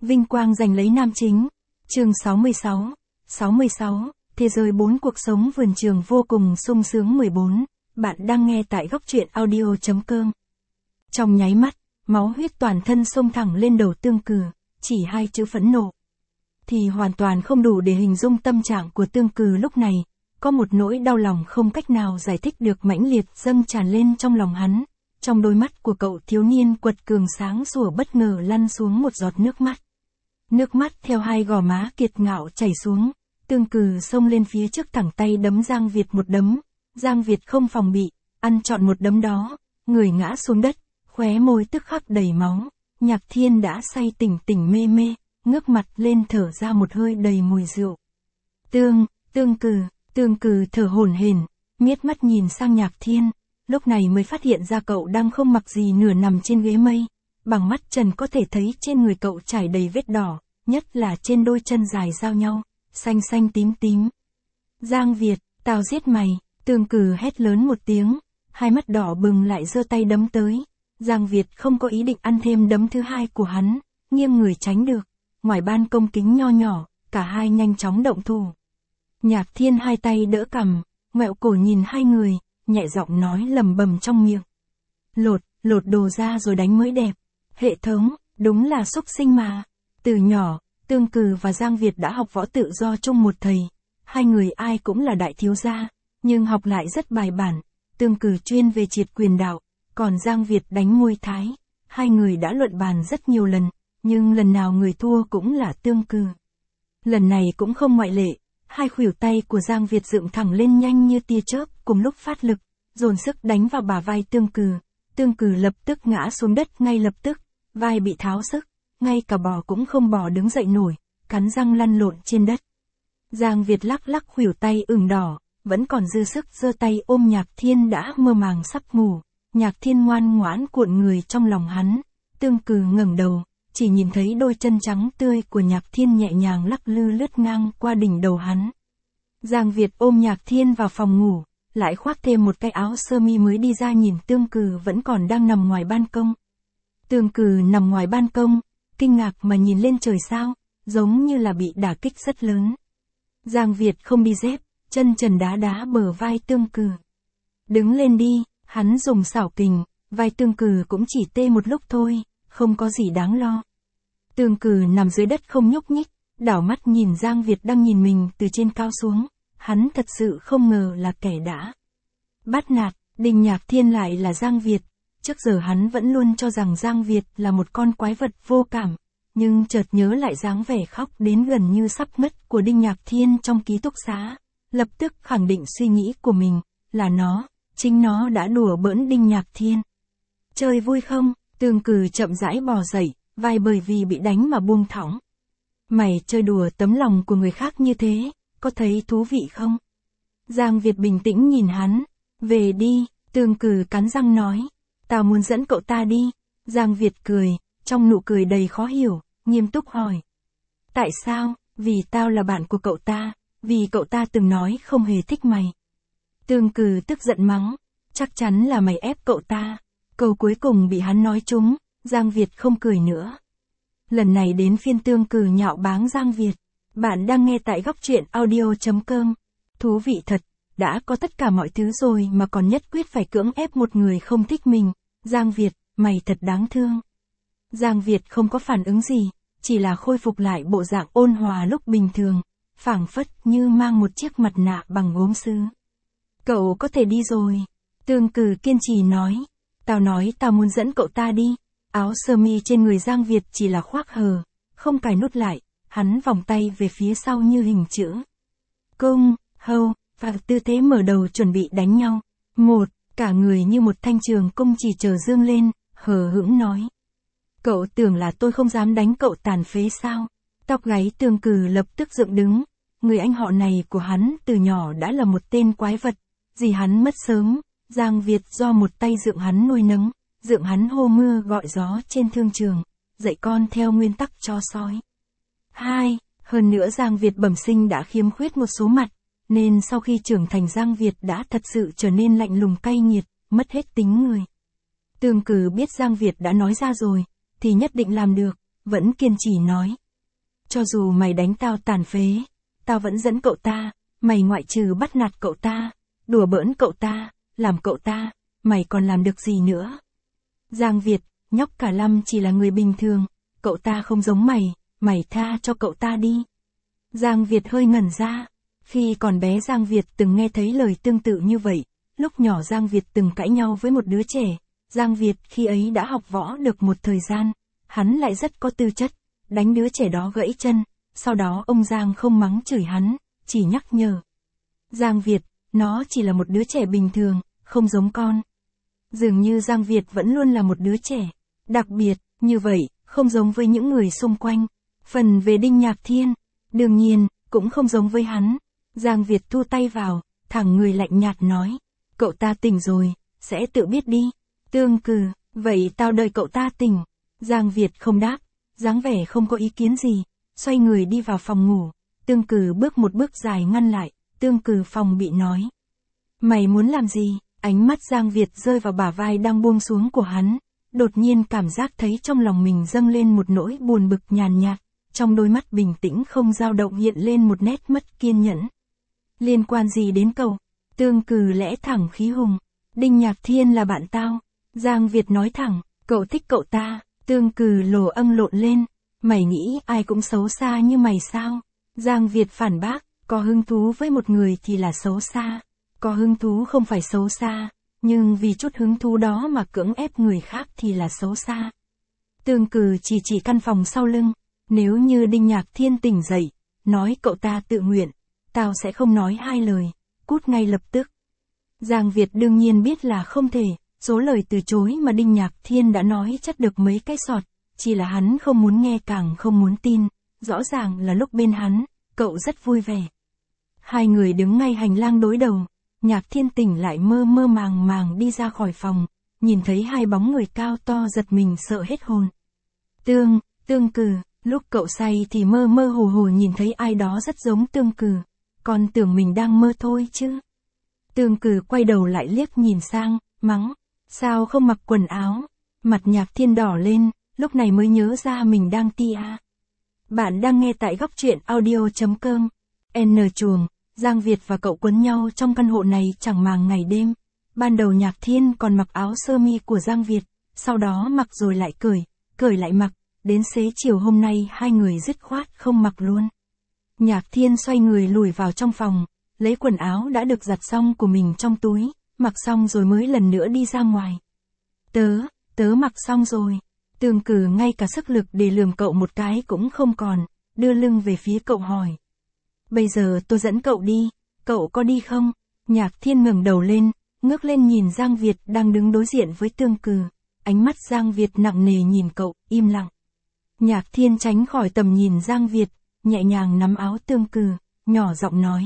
Vinh quang giành lấy nam chính. Chương 66, Thế giới 4 cuộc sống vườn trường vô cùng sung sướng 14. Bạn đang nghe tại góc truyện audio.com. Trong nháy mắt, máu huyết toàn thân xông thẳng lên đầu Tương Cử, chỉ hai chữ phẫn nộ thì hoàn toàn không đủ để hình dung tâm trạng của Tương Cử lúc này. Có một nỗi đau lòng không cách nào giải thích được mãnh liệt dâng tràn lên trong lòng hắn. Trong đôi mắt của cậu thiếu niên quật cường sáng sủa bất ngờ lăn xuống một giọt nước mắt. Nước mắt theo hai gò má kiệt ngạo chảy xuống. Tương Cử xông lên phía trước thẳng tay đấm Giang Việt một đấm. Giang Việt không phòng bị, ăn trọn một đấm đó, người ngã xuống đất, khóe môi tức khắc đầy máu. Nhạc Thiên đã say tỉnh tỉnh mê mê, ngước mặt lên thở ra một hơi đầy mùi rượu. Tương Cử thở hổn hển, miết mắt nhìn sang Nhạc Thiên, lúc này mới phát hiện ra cậu đang không mặc gì nửa nằm trên ghế mây. Bằng mắt trần có thể thấy trên người cậu trải đầy vết đỏ, nhất là trên đôi chân dài giao nhau, xanh xanh tím tím. Giang Việt, tao giết mày, Tương Cử hét lớn một tiếng, hai mắt đỏ bừng lại giơ tay đấm tới. Giang Việt không có ý định ăn thêm đấm thứ hai của hắn, nghiêng người tránh được. Ngoài ban công kính nho nhỏ, cả hai nhanh chóng động thủ. Nhạc Thiên hai tay đỡ cằm, ngoẹo cổ nhìn hai người, nhẹ giọng nói lầm bầm trong miệng. Lột đồ ra rồi đánh mới đẹp. Hệ thống, đúng là xúc sinh mà. Từ nhỏ, Tương Cử và Giang Việt đã học võ tự do chung một thầy. Hai người ai cũng là đại thiếu gia, nhưng học lại rất bài bản. Tương Cử chuyên về triệt quyền đạo, còn Giang Việt đánh Muay Thái. Hai người đã luận bàn rất nhiều lần, nhưng lần nào người thua cũng là Tương Cử. Lần này cũng không ngoại lệ, hai khuỷu tay của Giang Việt dựng thẳng lên nhanh như tia chớp, cùng lúc phát lực, dồn sức đánh vào bả vai Tương Cử. Tương Cử lập tức ngã xuống đất ngay lập tức, vai bị tháo sức, ngay cả bò cũng không bò đứng dậy nổi, cắn răng lăn lộn trên đất. Giang Việt lắc lắc khuỷu tay ửng đỏ, vẫn còn dư sức giơ tay ôm Nhạc Thiên đã mơ màng sắp ngủ. Nhạc Thiên ngoan ngoãn cuộn người trong lòng hắn. Tương Cử ngẩng đầu, chỉ nhìn thấy đôi chân trắng tươi của Nhạc Thiên nhẹ nhàng lắc lư lướt ngang qua đỉnh đầu hắn. Giang Việt ôm Nhạc Thiên vào phòng ngủ, lại khoác thêm một cái áo sơ mi mới đi ra nhìn Tương Cử vẫn còn đang nằm ngoài ban công. Tương Cử nằm ngoài ban công, kinh ngạc mà nhìn lên trời sao, giống như là bị đả kích rất lớn. Giang Việt không đi dép, chân trần đá đá bờ vai Tương Cử. Đứng lên đi, hắn dùng xảo kình, vai Tương Cử cũng chỉ tê một lúc thôi, không có gì đáng lo. Tương Cử nằm dưới đất không nhúc nhích, đảo mắt nhìn Giang Việt đang nhìn mình từ trên cao xuống, hắn thật sự không ngờ là kẻ đã bắt nạt, Đinh Nhạc Thiên lại là Giang Việt. Trước giờ hắn vẫn luôn cho rằng Giang Việt là một con quái vật vô cảm, nhưng chợt nhớ lại dáng vẻ khóc đến gần như sắp ngất của Đinh Nhạc Thiên trong ký túc xá, lập tức khẳng định suy nghĩ của mình, là chính nó đã đùa bỡn Đinh Nhạc Thiên. Chơi vui không? Tương Cử chậm rãi bò dậy, vai bởi vì bị đánh mà buông thõng. Mày chơi đùa tấm lòng của người khác như thế, có thấy thú vị không? Giang Việt bình tĩnh nhìn hắn. Về đi, Tương Cử cắn răng nói. Tao muốn dẫn cậu ta đi. Giang Việt cười, trong nụ cười đầy khó hiểu, nghiêm túc hỏi. Tại sao? Vì tao là bạn của cậu ta, vì cậu ta từng nói không hề thích mày. Tương Cử tức giận mắng. Chắc chắn là mày ép cậu ta. Câu cuối cùng bị hắn nói trúng, Giang Việt không cười nữa. Lần này đến phiên Tương Cử nhạo báng Giang Việt. Bạn đang nghe tại góc truyện audio.com. Thú vị thật, đã có tất cả mọi thứ rồi mà còn nhất quyết phải cưỡng ép một người không thích mình. Giang Việt, mày thật đáng thương. Giang Việt không có phản ứng gì, chỉ là khôi phục lại bộ dạng ôn hòa lúc bình thường, phảng phất như mang một chiếc mặt nạ bằng gốm sứ. Cậu có thể đi rồi. Tương Cử kiên trì nói. Tao nói tao muốn dẫn cậu ta đi. Áo sơ mi trên người Giang Việt chỉ là khoác hờ, không cài nút lại, hắn vòng tay về phía sau như hình chữ cung, hâu, và tư thế mở đầu chuẩn bị đánh nhau. Cả người như một thanh trường cung chỉ chờ dương lên, hờ hững nói. Cậu tưởng là tôi không dám đánh cậu tàn phế sao? Tóc gáy Tương Cử lập tức dựng đứng, người anh họ này của hắn từ nhỏ đã là một tên quái vật, dì hắn mất sớm. Giang Việt do một tay dựng hắn nuôi nấng, dựng hắn hô mưa gọi gió trên thương trường, dạy con theo nguyên tắc chó sói. Hơn nữa Giang Việt bẩm sinh đã khiếm khuyết một số mặt, nên sau khi trưởng thành Giang Việt đã thật sự trở nên lạnh lùng cay nghiệt, mất hết tính người. Tương Cử biết Giang Việt đã nói ra rồi, thì nhất định làm được, vẫn kiên trì nói. Cho dù mày đánh tao tàn phế, tao vẫn dẫn cậu ta, mày ngoại trừ bắt nạt cậu ta, đùa bỡn cậu ta, làm cậu ta, mày còn làm được gì nữa? Giang Việt, nhóc cả Lâm chỉ là người bình thường, cậu ta không giống mày, mày tha cho cậu ta đi. Giang Việt hơi ngẩn ra. Khi còn bé Giang Việt từng nghe thấy lời tương tự như vậy, lúc nhỏ Giang Việt từng cãi nhau với một đứa trẻ. Giang Việt khi ấy đã học võ được một thời gian, hắn lại rất có tư chất, đánh đứa trẻ đó gãy chân, sau đó ông Giang không mắng chửi hắn, chỉ nhắc nhở. Giang Việt, nó chỉ là một đứa trẻ bình thường, không giống con. Dường như Giang Việt vẫn luôn là một đứa trẻ, đặc biệt, như vậy, không giống với những người xung quanh. Phần về Đinh Nhạc Thiên, đương nhiên, cũng không giống với hắn. Giang Việt thu tay vào, thẳng người lạnh nhạt nói. Cậu ta tỉnh rồi, sẽ tự biết đi. Tương Cừ, vậy tao đợi cậu ta tỉnh. Giang Việt không đáp, dáng vẻ không có ý kiến gì, xoay người đi vào phòng ngủ. Tương Cừ bước một bước dài ngăn lại, Tương Cừ phòng bị nói. Mày muốn làm gì? Ánh mắt Giang Việt rơi vào bả vai đang buông xuống của hắn. Đột nhiên cảm giác thấy trong lòng mình dâng lên một nỗi buồn bực nhàn nhạt. Trong đôi mắt bình tĩnh không dao động hiện lên một nét mất kiên nhẫn. Liên quan gì đến cậu? Tương Cừ lẽ thẳng khí hùng. Đinh Nhạc Thiên là bạn tao. Giang Việt nói thẳng, cậu thích cậu ta. Tương Cừ lồ âng lộn lên. Mày nghĩ ai cũng xấu xa như mày sao? Giang Việt phản bác, có hứng thú với một người thì là xấu xa. Có hứng thú không phải xấu xa, nhưng vì chút hứng thú đó mà cưỡng ép người khác thì là xấu xa. Tương Cừ chỉ căn phòng sau lưng. Nếu như Đinh Nhạc Thiên tỉnh dậy, nói cậu ta tự nguyện, tao sẽ không nói hai lời, cút ngay lập tức. Giang Việt đương nhiên biết là không thể, số lời từ chối mà Đinh Nhạc Thiên đã nói chắc được mấy cái sọt, chỉ là hắn không muốn nghe càng không muốn tin, rõ ràng là lúc bên hắn, cậu rất vui vẻ. Hai người đứng ngay hành lang đối đầu, Nhạc Thiên tỉnh lại mơ mơ màng màng đi ra khỏi phòng, nhìn thấy hai bóng người cao to giật mình sợ hết hồn. Tương Cừ, lúc cậu say thì mơ mơ hồ hồ nhìn thấy ai đó rất giống Tương Cừ, còn tưởng mình đang mơ thôi chứ. Tương Cừ quay đầu lại liếc nhìn sang, mắng, sao không mặc quần áo? Mặt Nhạc Thiên đỏ lên, lúc này mới nhớ ra mình đang tia. Bạn đang nghe tại góc truyện audio.com. N chuồng, Giang Việt và cậu quấn nhau trong căn hộ này chẳng màng ngày đêm. Ban đầu Nhạc Thiên còn mặc áo sơ mi của Giang Việt, sau đó mặc rồi lại cởi lại mặc. Đến xế chiều hôm nay hai người dứt khoát không mặc luôn. Nhạc Thiên xoay người lùi vào trong phòng, lấy quần áo đã được giặt xong của mình trong túi, mặc xong rồi mới lần nữa đi ra ngoài. Tớ mặc xong rồi. Tương Cừ ngay cả sức lực để lườm cậu một cái cũng không còn, đưa lưng về phía cậu hỏi. Bây giờ tôi dẫn cậu đi, cậu có đi không? Nhạc Thiên ngẩng đầu lên, ngước lên nhìn Giang Việt đang đứng đối diện với Tương Cừ. Ánh mắt Giang Việt nặng nề nhìn cậu, im lặng. Nhạc Thiên tránh khỏi tầm nhìn Giang Việt, nhẹ nhàng nắm áo Tương Cừ, nhỏ giọng nói.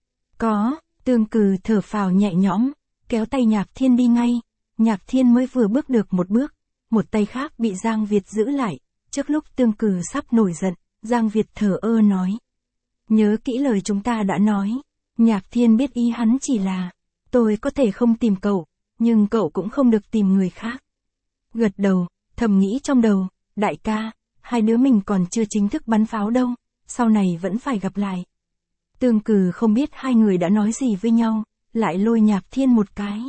Có, Tương Cừ thở phào nhẹ nhõm, kéo tay Nhạc Thiên đi ngay. Nhạc Thiên mới vừa bước được một bước, một tay khác bị Giang Việt giữ lại. Trước lúc Tương Cừ sắp nổi giận, Giang Việt thở ơ nói. Nhớ kỹ lời chúng ta đã nói. Nhạc Thiên biết ý hắn chỉ là, tôi có thể không tìm cậu, nhưng cậu cũng không được tìm người khác. Gật đầu, thầm nghĩ trong đầu, đại ca, hai đứa mình còn chưa chính thức bắn pháo đâu, sau này vẫn phải gặp lại. Tương Cừ không biết hai người đã nói gì với nhau, lại lôi Nhạc Thiên một cái.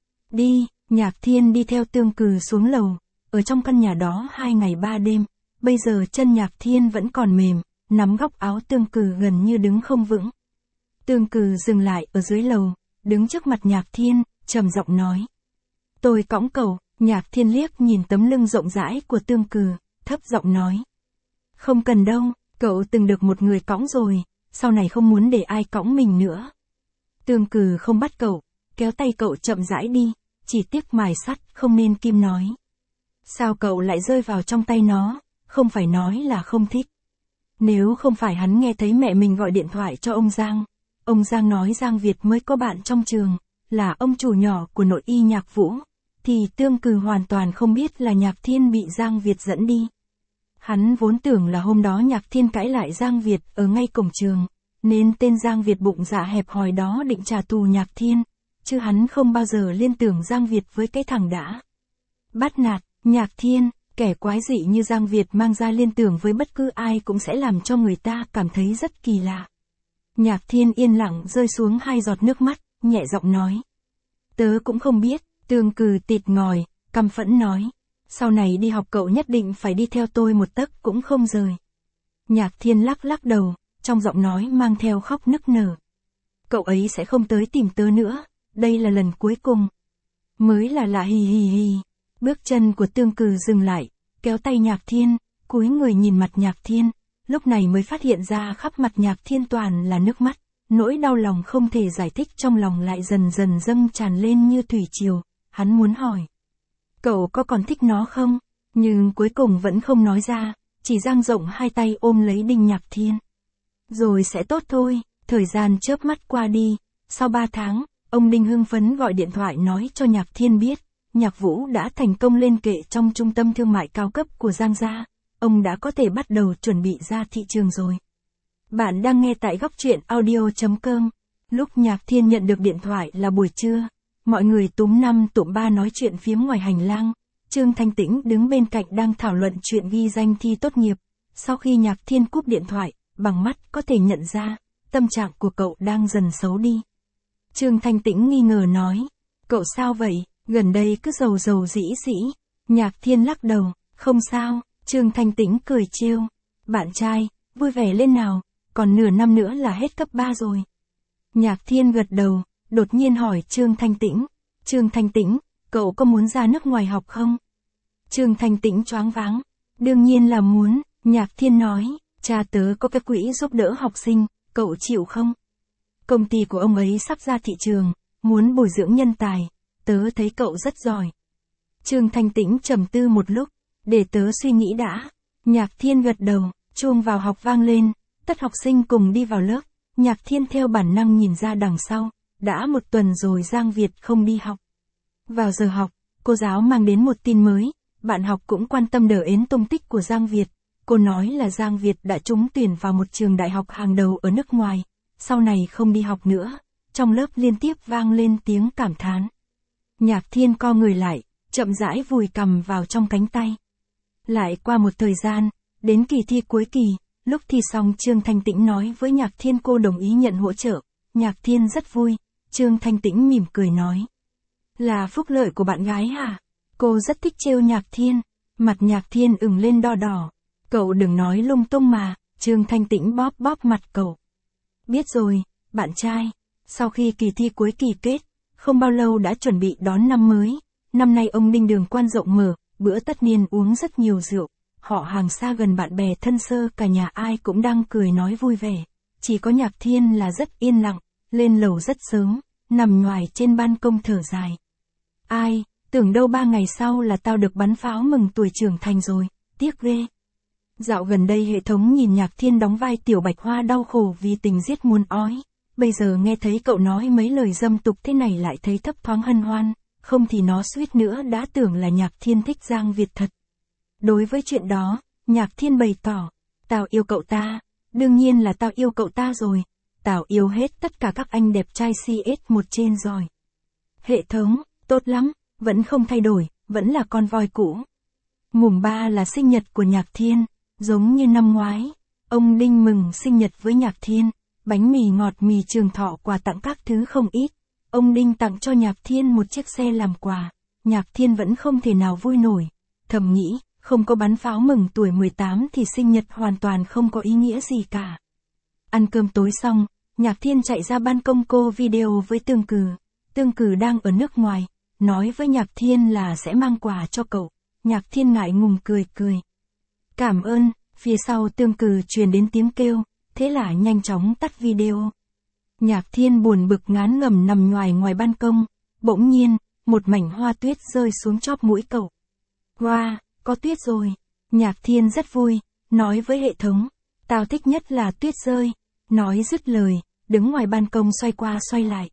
Đi, Nhạc Thiên đi theo Tương Cừ xuống lầu, ở trong căn nhà đó 2 ngày 3 đêm, bây giờ chân Nhạc Thiên vẫn còn mềm, nắm góc áo Tương Cừ gần như đứng không vững. Tương Cừ dừng lại ở dưới lầu, đứng trước mặt Nhạc Thiên, trầm giọng nói. Tôi cõng cậu. Nhạc Thiên liếc nhìn tấm lưng rộng rãi của Tương Cừ, thấp giọng nói. Không cần đâu, cậu từng được một người cõng rồi, sau này không muốn để ai cõng mình nữa. Tương Cừ không bắt cậu, kéo tay cậu chậm rãi đi, chỉ tiếc mài sắt không nên kim nói. Sao cậu lại rơi vào trong tay nó, không phải nói là không thích. Nếu không phải hắn nghe thấy mẹ mình gọi điện thoại cho ông Giang nói Giang Việt mới có bạn trong trường, là ông chủ nhỏ của nội y Nhạc Vũ, thì Tương Cừ hoàn toàn không biết là Nhạc Thiên bị Giang Việt dẫn đi. Hắn vốn tưởng là hôm đó Nhạc Thiên cãi lại Giang Việt ở ngay cổng trường, nên tên Giang Việt bụng dạ hẹp hòi đó định trả thù Nhạc Thiên, chứ hắn không bao giờ liên tưởng Giang Việt với cái thằng đã bắt nạt Nhạc Thiên. Kẻ quái dị như Giang Việt mang ra liên tưởng với bất cứ ai cũng sẽ làm cho người ta cảm thấy rất kỳ lạ. Nhạc Thiên yên lặng rơi xuống 2 giọt nước mắt, nhẹ giọng nói. Tớ cũng không biết, Tương Cừ tịt ngòi, căm phẫn nói. Sau này đi học cậu nhất định phải đi theo tôi một tấc cũng không rời. Nhạc Thiên lắc lắc đầu, trong giọng nói mang theo khóc nức nở. Cậu ấy sẽ không tới tìm tớ nữa, đây là lần cuối cùng. Mới là lạ hì hì hì. Bước chân của Tương Cừ dừng lại, kéo tay Nhạc Thiên, cúi người nhìn mặt Nhạc Thiên, lúc này mới phát hiện ra khắp mặt Nhạc Thiên toàn là nước mắt, nỗi đau lòng không thể giải thích trong lòng lại dần dần dâng tràn lên như thủy triều, hắn muốn hỏi. Cậu có còn thích nó không? Nhưng cuối cùng vẫn không nói ra, chỉ dang rộng 2 tay ôm lấy Đinh Nhạc Thiên. Rồi sẽ tốt thôi, thời gian chớp mắt qua đi, sau 3 tháng, ông Đinh hưng phấn gọi điện thoại nói cho Nhạc Thiên biết, Nhạc Vũ đã thành công lên kệ trong trung tâm thương mại cao cấp của Giang gia, ông đã có thể bắt đầu chuẩn bị ra thị trường rồi. Bạn đang nghe tại góc truyện audio.com. Lúc Nhạc Thiên nhận được điện thoại là buổi trưa, mọi người túm 5 tụm 3 nói chuyện phiếm ngoài hành lang, Trương Thanh Tĩnh đứng bên cạnh đang thảo luận chuyện ghi danh thi tốt nghiệp. Sau khi Nhạc Thiên cúp điện thoại, bằng mắt có thể nhận ra, tâm trạng của cậu đang dần xấu đi. Trương Thanh Tĩnh nghi ngờ nói, cậu sao vậy, gần đây cứ rầu rầu rĩ rĩ. Nhạc Thiên lắc đầu, không sao, Trương Thanh Tĩnh cười trêu. Bạn trai, vui vẻ lên nào, còn nửa năm nữa là hết cấp 3 rồi. Nhạc Thiên gật đầu, đột nhiên hỏi Trương Thanh Tĩnh. Trương Thanh Tĩnh, cậu có muốn ra nước ngoài học không? Trương Thanh Tĩnh choáng váng. Đương nhiên là muốn, Nhạc Thiên nói, cha tớ có cái quỹ giúp đỡ học sinh, cậu chịu không? Công ty của ông ấy sắp ra thị trường, muốn bồi dưỡng nhân tài, tớ thấy cậu rất giỏi. Trương Thanh Tĩnh trầm tư một lúc, để tớ suy nghĩ đã. Nhạc Thiên gật đầu, chuông vào học vang lên, tất học sinh cùng đi vào lớp, Nhạc Thiên theo bản năng nhìn ra đằng sau, đã 1 tuần rồi Giang Việt không đi học. Vào giờ học, cô giáo mang đến một tin mới, bạn học cũng quan tâm đờ ến tung tích của Giang Việt. Cô nói là Giang Việt đã trúng tuyển vào một trường đại học hàng đầu ở nước ngoài, sau này không đi học nữa. Trong lớp liên tiếp vang lên tiếng cảm thán. Nhạc Thiên co người lại, chậm rãi vùi cằm vào trong cánh tay. Lại qua một thời gian, đến kỳ thi cuối kỳ, lúc thi xong Trương Thanh Tĩnh nói với Nhạc Thiên cô đồng ý nhận hỗ trợ. Nhạc Thiên rất vui, Trương Thanh Tĩnh mỉm cười nói. Là phúc lợi của bạn gái hả? Cô rất thích trêu Nhạc Thiên, mặt Nhạc Thiên ửng lên đỏ đỏ. Cậu đừng nói lung tung mà, Trương Thanh Tĩnh bóp bóp mặt cậu. Biết rồi, bạn trai. Sau khi kỳ thi cuối kỳ kết, không bao lâu đã chuẩn bị đón năm mới. Năm nay ông Đinh đường quan rộng mở, bữa tất niên uống rất nhiều rượu. Họ hàng xa gần bạn bè thân sơ cả nhà ai cũng đang cười nói vui vẻ. Chỉ có Nhạc Thiên là rất yên lặng, lên lầu rất sớm, nằm nhoài trên ban công thở dài. Ai, tưởng đâu 3 ngày sau là tao được bắn pháo mừng tuổi trưởng thành rồi, tiếc ghê. Dạo gần đây hệ thống nhìn Nhạc Thiên đóng vai Tiểu Bạch Hoa đau khổ vì tình giết muôn ói. Bây giờ nghe thấy cậu nói mấy lời dâm tục thế này lại thấy thấp thoáng hân hoan, không thì nó suýt nữa đã tưởng là Nhạc Thiên thích Giang Việt thật. Đối với chuyện đó, Nhạc Thiên bày tỏ, tao yêu cậu ta, đương nhiên là tao yêu cậu ta rồi, tao yêu hết tất cả các anh đẹp trai CS1 trên rồi. Hệ thống, tốt lắm, vẫn không thay đổi, vẫn là con voi cũ. Mùng 3 là sinh nhật của Nhạc Thiên, giống như năm ngoái, ông Đinh mừng sinh nhật với Nhạc Thiên, bánh mì ngọt mì Trường Thọ quà tặng các thứ không ít. Ông Đinh tặng cho Nhạc Thiên một chiếc xe làm quà, Nhạc Thiên vẫn không thể nào vui nổi, thầm nghĩ, không có bắn pháo mừng tuổi 18 thì sinh nhật hoàn toàn không có ý nghĩa gì cả. Ăn cơm tối xong, Nhạc Thiên chạy ra ban công cô video với Tương Cừ. Tương Cừ đang ở nước ngoài, nói với Nhạc Thiên là sẽ mang quà cho cậu. Nhạc Thiên ngại ngùng cười cười. Cảm ơn, phía sau Tương Cừ truyền đến tiếng kêu, thế là nhanh chóng tắt video. Nhạc Thiên buồn bực ngán ngẩm nằm ngoài ngoài ban công, bỗng nhiên, một mảnh hoa tuyết rơi xuống chóp mũi cậu. Wow, có tuyết rồi. Nhạc Thiên rất vui, nói với hệ thống, tao thích nhất là tuyết rơi. Nói dứt lời, đứng ngoài ban công xoay qua xoay lại.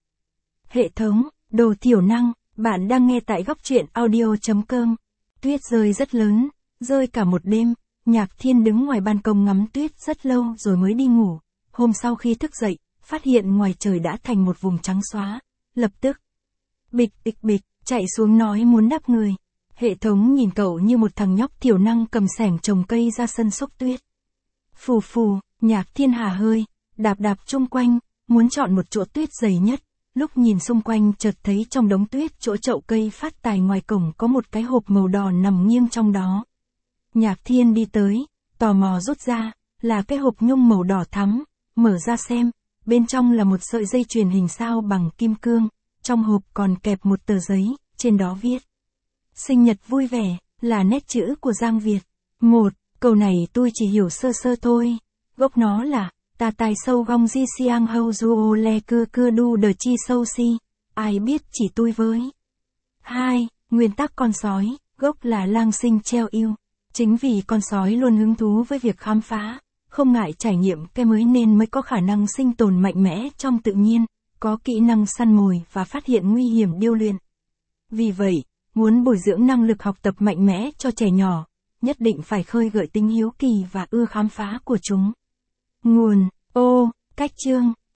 Hệ thống, đồ thiểu năng, bạn đang nghe tại góc truyện audio.com. Tuyết rơi rất lớn, rơi cả một đêm. Nhạc Thiên đứng ngoài ban công ngắm tuyết rất lâu rồi mới đi ngủ. Hôm sau khi thức dậy, phát hiện ngoài trời đã thành một vùng trắng xóa. Lập tức, bịch bịch bịch, chạy xuống nói muốn đắp người. Hệ thống nhìn cậu như một thằng nhóc thiểu năng cầm xẻng trồng cây ra sân xốc tuyết. Phù phù, Nhạc Thiên hà hơi, đạp đạp chung quanh, muốn chọn một chỗ tuyết dày nhất. Lúc nhìn xung quanh chợt thấy trong đống tuyết chỗ chậu cây phát tài ngoài cổng có một cái hộp màu đỏ nằm nghiêng trong đó. Nhạc Thiên đi tới, tò mò rút ra, là cái hộp nhung màu đỏ thắm, mở ra xem, bên trong là một sợi dây chuyền hình sao bằng kim cương, trong hộp còn kẹp một tờ giấy, trên đó viết. Sinh nhật vui vẻ, là nét chữ của Giang Việt. Câu này tôi chỉ hiểu sơ sơ thôi, gốc nó là, ta tài sâu gong di siang hâu du le cưa đu đờ chi sâu si, ai biết chỉ tôi với. 2. Nguyên tắc con sói, gốc là lang sinh treo yêu. Chính vì con sói luôn hứng thú với việc khám phá, không ngại trải nghiệm cái mới có khả năng sinh tồn mạnh mẽ trong tự nhiên, có kỹ năng săn mồi và phát hiện nguy hiểm điêu luyện. Vì vậy, muốn bồi dưỡng năng lực học tập mạnh mẽ cho trẻ nhỏ, nhất định phải khơi gợi tính hiếu kỳ và ưa khám phá của chúng. Nguồn: cách chương